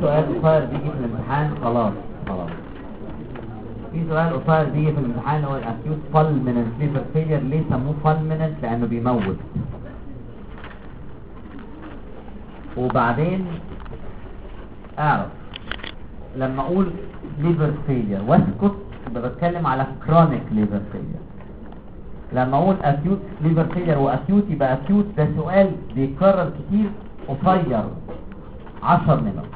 سؤال قصير بيجي في الامتحان خلاص. في سؤال قصير بيجي في الامتحان هو الاكيوت فالميننت ليفر فيلير. ليه سموه فالميننت؟ لانه بيموت. وبعدين اعرف لما اقول ليفر فيلير واسكت يبقى بتكلم على كرونيك ليفر فيلير. لما اقول اكيوت ليفر فيلير واكيوت يبقى اكيوت ده سؤال بيتكرر كتير قصير 10 نمر.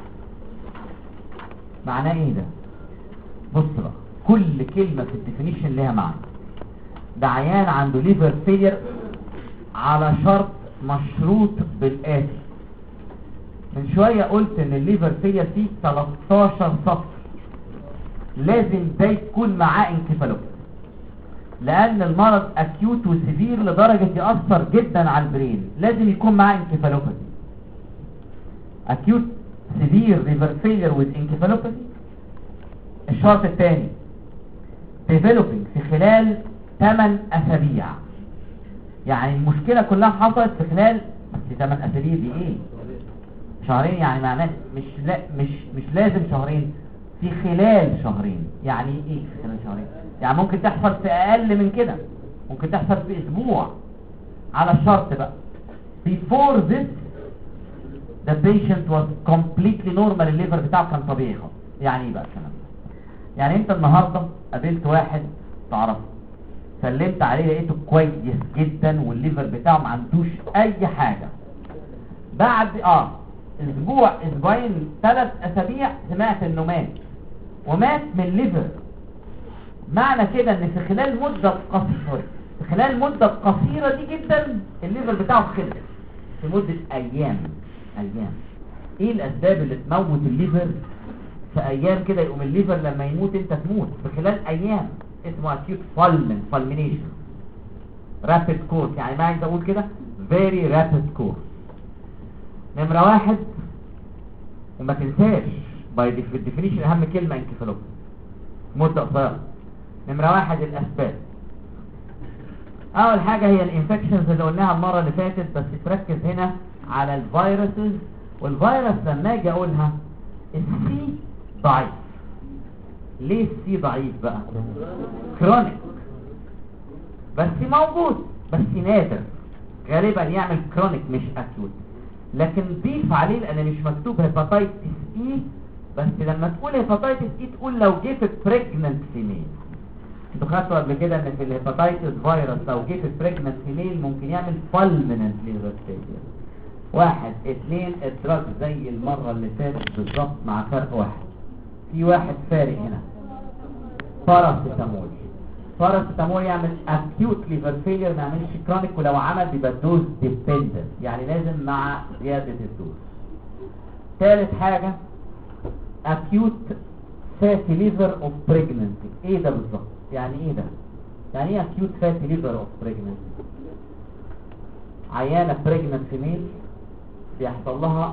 معناه ايه ده؟ بص بقى، كل كلمة في الديفينيشن لها معنى. ده عيان عنده ليفر فيلير على شرط مشروط بالآتي. من شوية قلت ان الليفر فيلير فيه 13 سطر، لازم ده يكون معاه انكفالوباثي، لان المرض اكيوت وسيفير لدرجة يأثر جدا على البرين، لازم يكون معاه انكفالوباثي. اكيوت سيفير ليفر فيلير وذ انكفالوباثي. الشرط الثاني developing في خلال 8 اسابيع. يعني المشكلة كلها حصلت في خلال 8 اسابيع. دي ايه؟ شهرين. يعني معناه مش لازم شهرين، في خلال شهرين. يعني ايه في خلال شهرين؟ يعني ممكن تحصل في اقل من كده، ممكن تحصل في اسبوع على الشرط بقى. before this the patient was completely normal. الليفر بتاعه كان طبيعي خالص. يعني ايه بقى الكلام ده؟ يعني انت النهاردة قابلت واحد تعرفه، سلمت عليه لقيته كويس جدا والليفر بتاعه ما عندوش اي حاجة. بعد اسبوع اسبوعين 3 اسابيع سمعت انه مات، ومات من ليفر. معنى كده ان في خلال مدة قصيرة، في خلال مدة قصيرة دي جدا الليفر بتاعه خلص في مدة ايام. ايه الاسباب اللي تموت الليفر في ايام كده؟ يقوم الليفر لما يموت انت تموت في خلال ايام. اسمه acute fulmination rapid course. يعني ما عايز اقول كده very rapid course. نمرة 1 وما تنساش في الديفينيشن اهم كلمة انكفالوباثي مدة قصيرة. نمرة 1 الاسباب. اول حاجة هي الانفكشنز اللي قلناها المرة اللي فاتت، بس تركز هنا على الفيروسز. والفيروس لما اجي اقولها السي ضعيف. ليه السي ضعيف بقى؟ كرونيك، بس موجود بس نادر، غالبا يعمل كرونيك مش اكيوت. لكن ضيف عليه لان مش مكتوب هيباتايتس اي، بس لما تقول هيباتايتس اي تقول لو جه في بريجننت فيميل. انتوا خدتوا قبل كده ان في الهيباتايتس فيروس لو جه في بريجننت فيميل ممكن يعمل فالميننت ليفر فيلير. 1 2 الدراج زي المرة اللي فاتت بالظبط مع فرق واحد. في واحد فارق هنا، باراسيتامول يعمل اكيوت ليفر فيلير ما يعملش كرونيك، ولو عمل بيبقى دوز ديبندنت، يعني لازم مع زيادة الدوز. ثالث حاجة اكيوت فاتي ليفر اوف بريجننسي. ايه ده بالظبط؟ يعني ايه ده؟ يعني ايه اكيوت فاتي ليفر اوف بريجننسي؟ عيانة بريجننت فيميل بيحصل لها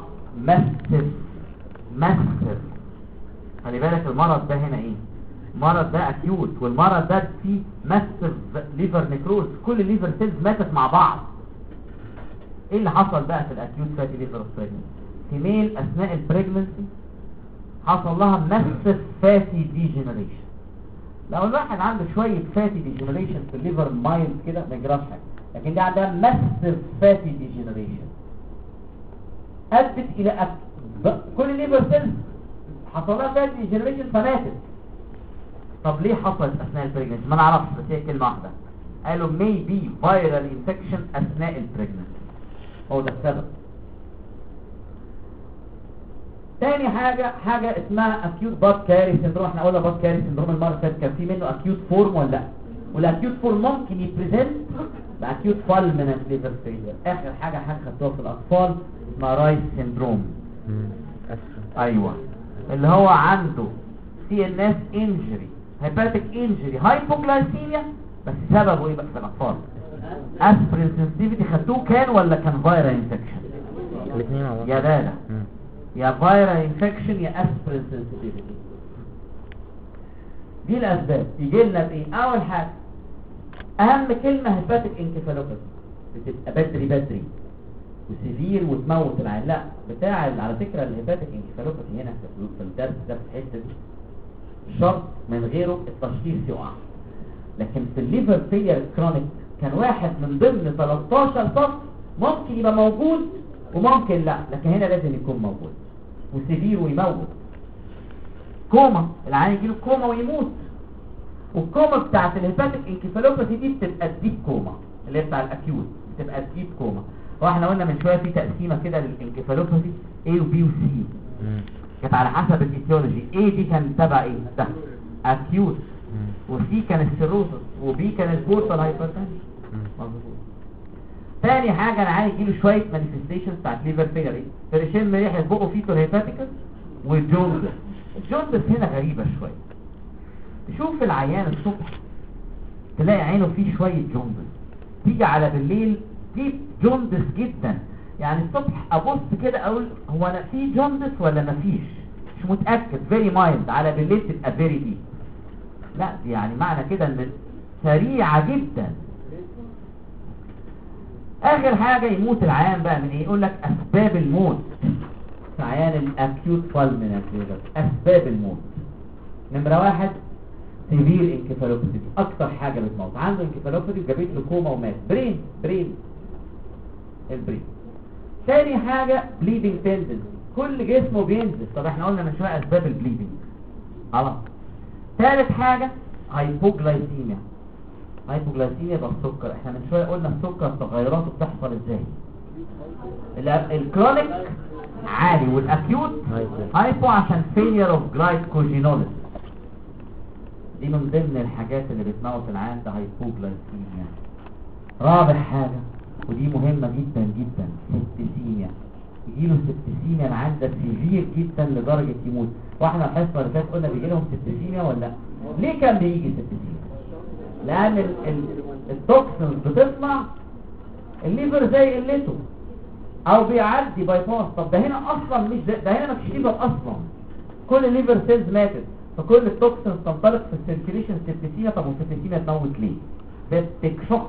ماسف. خلي بالك المرض ده هنا ايه؟ المرض ده اكيوت، والمرض ده فيه ماسف ليفر نيكروز، كل الليفر سيلز ماتت مع بعض. ايه اللي حصل بقى في الاكيوت فاتي ليفر اوف بريجننسي؟ فيميل اثناء البريجننسي حصل لها ماسف فاتي ديجنريشن. لو الواحد عنده شويه فاتي ديجنريشن في الليفر مايلد كده ما يجراش حاجه، لكن ده عندها ماسف فاتي ديجنريشن ادت الى كل الليفر سيلز حصل لها فاتي ديجنريشن فماتت. طب ليه حصلت اثناء البريجننسي؟ ما نعرفش، بس هي كلمه واحده قالوا maybe viral infection اثناء البريجننسي، هو ده السبب. تاني حاجة اسمها acute bud carrier syndrome. احنا قلنا bud carrier syndrome المرة اللي فاتت كان في منه acute form ولا لا؟ والاكيوت فورم ممكن يبريزنت باكيوت fulminant liver failure. اخر حاجة خدتوها في الاطفال اسمها رايس سيندروم. ايوه، اللي هو عنده CNS injury hepatic injury hypoglycemia، بس سببه ايه بقى في الاطفال؟ aspirin sensitivity. خدتوه كان ولا كان viral infection؟ الاثنين مع بعض. يا دادا يا viral infection يا aspirin sensitivity. دي الاسباب. يجي لنا بايه؟ اول حاجه اهم كلمه hepatic encephalopathy، بتبقى بدري وسيفير وتموت العين. لا، بتاع على فكره الهيباتيك انكفالوباثي هنا في الدرس ده في الحته دي شرط من غيره التشخيص يقع. لكن في الليفر فيلير كرونيك كان واحد من ضمن 13 صف ممكن يبقى موجود وممكن لا، لكن هنا لازم يكون موجود وسيفير ويموت. كوما، العيان يجيله كوما ويموت. والكوما بتاعت الهيباتيك انكفالوباثي دي بتبقى الديب كوما، اللي هي بتاع الاكيوت بتبقى الديب كوما. واحنا قلنا من شويه في تقسيمه كده للانكفالوباثي A و B و C، كانت على حسب الايتيولوجي. A دي كان تبع ايه؟ ده اكيوت، وسي كان السيروسس، وبي كان البورتال هايبرتنشن. مظبوط. تاني حاجه انا عايز يجيله شويه مانيفستيشنز بتاعت ليفر فيلر، فريشين ريحه بقه فيه هيباتيكس والجوندس. الجوندس هنا غريبه شويه. تشوف العيان الصبح تلاقي عينه فيه شويه جوندس، تيجي على بالليل ديب جوندس جدا. يعني الصبح ابص كده اقول هو انا في جوندس ولا مفيش، مش متاكد، فيري مايلد. على بالليل تبقى فيري ديب. لا دي يعني معنى كده ان سريعه جدا. اخر حاجه يموت العيان بقى من ايه؟ يقول لك اسباب الموت في عيان الاكيوت بالمنت ليفر. اسباب الموت نمره 1 سيفير انكفالوباثي، اكتر حاجه بتموت. عنده انكفالوباثي وجابت له كوما ومات. برين البرين. تاني حاجه بليدنج تندنسي، كل جسمه بينزل. طب احنا قلنا من شويه اسباب البليدنج خلاص. ثالث حاجه هايبوجلايسيميا. هايبوجلايسيميا ده السكر. احنا من شويه قلنا السكر تغيراته بتحصل ازاي. الكرونيك عالي والاكيوت هايبو عشان فيلير اوف جلايكوجينوليس. دي من ضمن الحاجات اللي بتموت العيان ده هايبوجلايسيميا. رابع حاجه ودي مهمه جدا جدا سبتسيميا. يجيله سبتسيميا العيان ده سيفير جدا لدرجه يموت. واحنا الحصه اللي فاتت قلنا بيجي لهم سبتسيميا ولا ليه كان بيجي سبتسيميا؟ لان التوكسنز بتطلع الليفر زي قلته او بيعدي باي باس. طب ده هنا اصلا مش ده هنا ما فيش ليفر اصلا، كل الليفر سيلز ماتت، فكل التوكسنز تنطلق في السيركيليشن سبتسيميا. طب والسبتسيميا تموت ليه؟ سبتك شوك.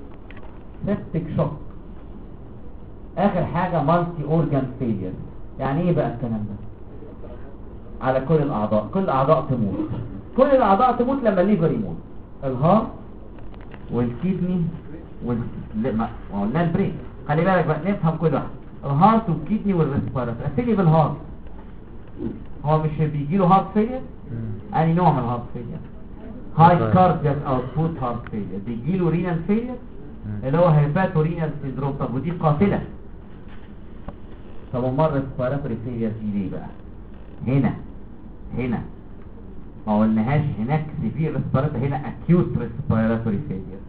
اخر حاجه مالتي اورجان فيلير. يعني ايه بقى الكلام ده؟ على كل الاعضاء، كل الاعضاء تموت. كل الاعضاء تموت لما الليفر يموت. الهارت والكيدني ما قلنا البرين. خلي بالك بقى نفهم كل واحد. الهارت والكيدني والريسبيراتوري. اسيلي بالهارت، هو مش بيجي له هارت فيلير؟ انهي نوع من الهارت فيلير؟ هاي كاردياك اوتبوت هارت فيلير. بيجي له رينال فيلير اللي هو هيباتو رينال سيندروم. طب ودي قاتله. طب امال الريسبيراتوري فيلير دي ليه بقى؟ هنا ما قلناهاش. هناك سيفير ريسبيراتوري، هنا اكيوت ريسبيراتوري فيلير.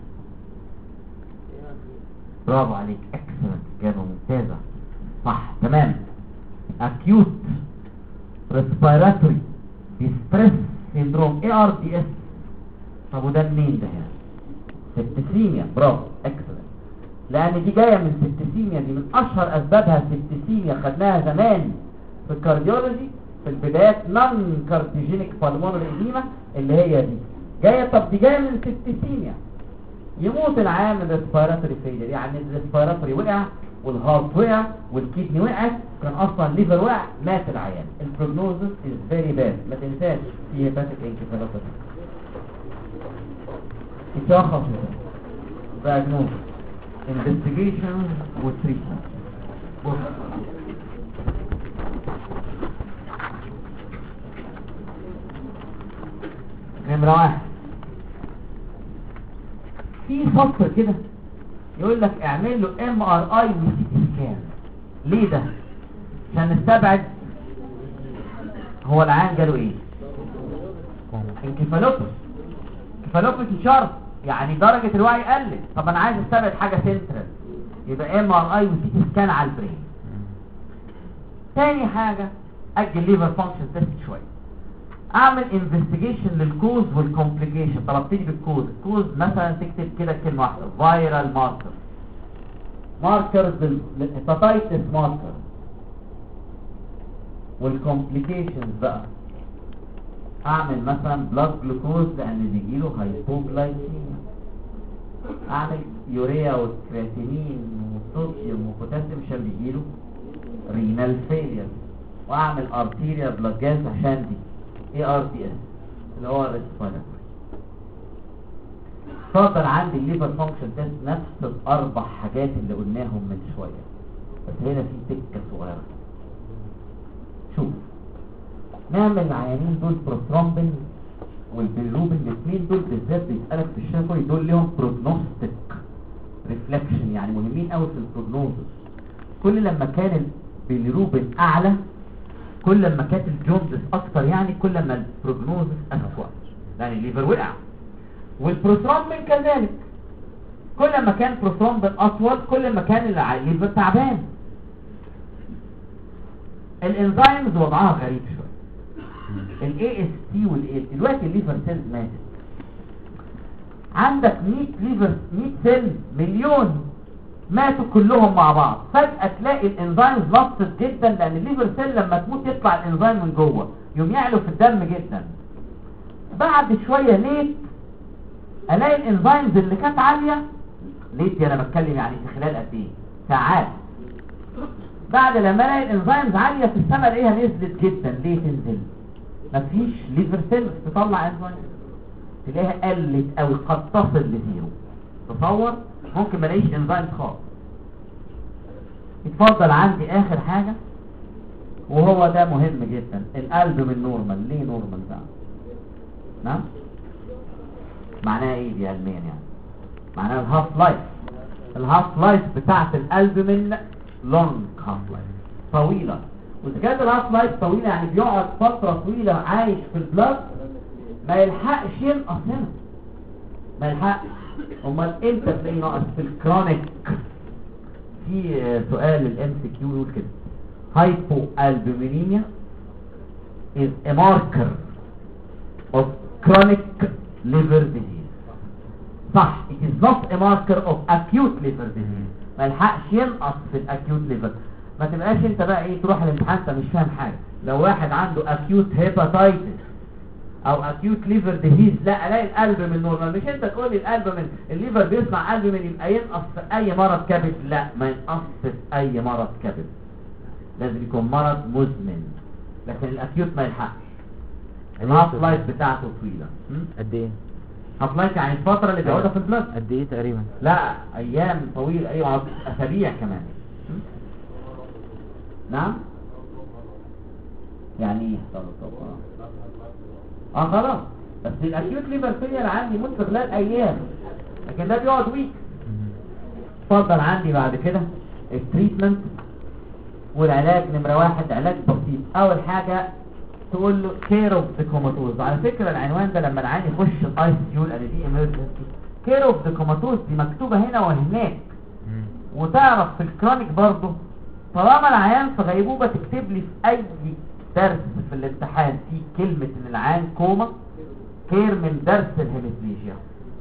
برافو عليك، اكسلنت، اجابه ممتازه، صح تمام. اكيوت ريسبيراتوري ديستريس سيندروم ARDS. طب وده منين ده هنا؟ سبتسيميا. برافو اكسلنت، لان دي جايه من سبتسيميا. دي من اشهر اسبابها سبتسيميا، خدناها زمان في الكارديولوجي في البدايات، نون كارديوجينيك بالمونري إديما اللي هي دي جايه. طب دي جايه من سبتسيميا. يموت العيان من الريسبيراتوري فيلير، يعني الريسبيراتوري وقع والهارت وقع والكيدني وقعت، كان اصلا الليفر وقع، مات العيان. البروجنوزس از فيري باد. ما تنساش في هيباتيك انكفالوباثي يتشخص دايجنوز انفستيجيشن وتريتمنت. بص نمرة 1 في سطر كده يقول لك اعمل له MRI وسي سكان. ليه ده؟ عشان نستبعد هو العيان جاله ايه. انكفالوباثي شرط، يعني درجة الوعي قلت. طب انا عايز استبعد حاجة سنترال، يبقى MRI وسي سكان على البرين. تاني حاجة اجل ليفر فانكشن تيست شوية، اعمل انفستيجيشن للكوز والكومبليكيشن. طلبتني بالكوز، الكوز مثلا تكتب كده كلمه واحده فايرال ماركرز الهيباتايتس ماركر. والكومبليكيشنز بقى اعمل مثلا بلاد جلوكوز لان بيجيله هايبوجلايسيميا. اعمل يوريا وكرياتينين وصوديوم وبوتاسيوم عشان بيجيله رينال فيلير، واعمل ارتيريا بلاد جاز عشان دي ايه ار تي اس اللي هو الريسبيراتوري. صدر عندي الليفر فانكشن تيست نفس الاربع حاجات اللي قلناهم من شويه، بس هنا في تكه صغيره. شوف نعمل العيانين دول بروثرومبين والبيلروبين، الاثنين دول بالذات بيسالك في الشفوي دول لهم بروجنوستيك ريفلكشن، يعني مهمين قوي في البروجنوزس. كل لما كان البيلروبين اعلى كل لما كانت الجوندس اكتر، يعني كل ما البروجنوزس اسوأ، يعني الليفر وقع. والبروثرومبين كذلك، كل ما كان بروثرومبين اطول كل ما كان الليفر تعبان. الانزيمز وضعها غريب شويه. الاي اس تي والاي دلوقتي الليفر سيلز ماتت، عندك 100 سيل مليون ماتوا كلهم مع بعض، فجأة تلاقي الانزيمز لصت جدا، لان الليفر سيل لما تموت يطلع الانزيم من جوه يوم يعلو في الدم جدا. بعد شوية ليت الاقي الانزيمز اللي كانت عالية، ليت دي انا بتكلم يعني في خلال قد ايه ساعات، بعد لما الاقي الانزيمز عالية في السماء الاقيها نزلت جدا. ليه تنزل؟ مفيش ليفر سيلز تطلع انزيم، تلاقيها قلت او قد تصل لزيرو. تصور ممكن ما الاقيش انزيم خالص. يتفضل عندي اخر حاجة وهو ده مهم جدا، القلب من نورمال. ليه نورمال ده؟ نعم معناها ايه دي علميا؟ يعني معناها الهاف لايف. الهاف لايف بتاعت القلب من لونج هاف لايف، طويلة. واذا كانت الهاف لايف طويلة يعني بيقعد فترة طويلة عايش في البلاد، ما يلحقش ينقص هنا، ما يلحقش. امال امتى تلاقيه ناقص؟ في الكرونيك. في سؤال الام سي كيو يقول كده: هايبو البومينيميا is a marker of chronic liver disease. صح، it is not a marker of acute liver disease. ما يلحقش ينقص في الاكيوت ليفر. ما تبقاش انت بقى ايه تروح الامتحان انت مش فاهم حاجه. لو واحد عنده acute hepatitis او acute liver disease، لا الاقي القلب من نورمال، مش انت تقول لي القلب من الليفر بيصنع قلب من يبقى ينقص في اي مرض كبد. لا، ما ينقص في اي مرض كبد، لازم يكون مرض مزمن. لكن الاكيوت ما يلحقش. الهاف لايف بتاعته طويله. قد ايه؟ هاف لايف يعني الفتره اللي بيقعدها في البلد. قد ايه تقريبا؟ لا ايام طويله، ايوه اسابيع كمان. نعم يعني ايه؟ خلاص. بس الاكيوت ليفر فيلير عندي ممكن في خلال ايام، لكن ده بيقعد ويك. اتفضل عندي بعد كده التريتمنت والعلاج. نمره 1 علاج بسيط. اول حاجه تقول له كير اوف ذا كوماتوز. على فكره العنوان ده لما العيان يخش الاي سي يو لان دي ايمرجنسي، كير اوف ذا كوماتوز دي مكتوبه هنا وهناك. وتعرف في الكرونيك برضه طالما العيان في غيبوبه تكتب لي في اي درس في الامتحان في كلمة ان العيان كوما، كير من درس الهيميبليجيا.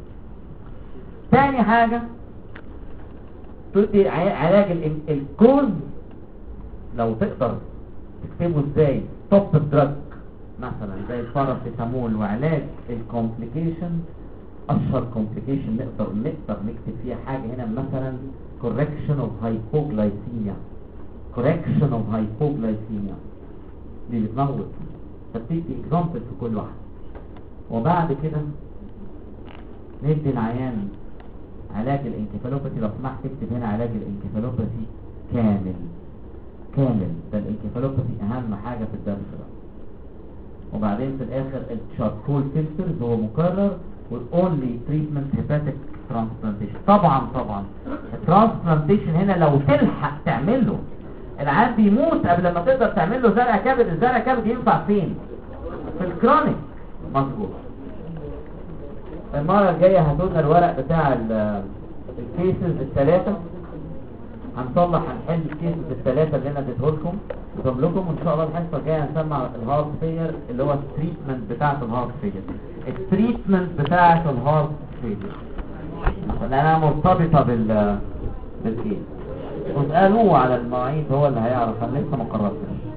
تاني حاجة تدي علاج الكوز، لو تقدر تكتبه ازاي توب دراج مثلا زي الباراسيتامول. وعلاج الكومبليكيشن، اشهر كومبليكيشن نقدر نكتب فيها حاجة هنا مثلا correction of hypoglycemia. correction of hypoglycemia دي بتموت، فبتدي اكزامبل في كل واحد. وبعد كده ندي العيان علاج الانكفالوباثي. لو سمحت تكتب هنا علاج الانكفالوباثي كامل. ده الانكفالوباثي اهم حاجة في الدرس ده. وبعدين في الاخر الشاركول فلترز هو مكرر، والاونلي تريتمنت هيباتيك ترانسبلانتيشن. طبعا الترانسبلانتيشن هنا لو تلحق تعمله. العيان بيموت قبل ما تقدر تعمل له زرع كبد. الزرع كبد ينفع فين؟ في الكرونيك. مظبوط. المره الجايه هاتولنا الورق بتاع الكيسز الثلاثه، هنصلح هنحل الكيسز الثلاثه اللي انا اديته لكم لكم، وان شاء الله الحصه الجايه هنسمع الهارت فيلير اللي هو التريتمنت بتاعه الهارت فيلير. التريتمنت بتاعه الهارت فيلير لانها مرتبطه بالكيس. واسألوه على المواعيد، هو اللي هيعرف. انا لسه ما قررتش.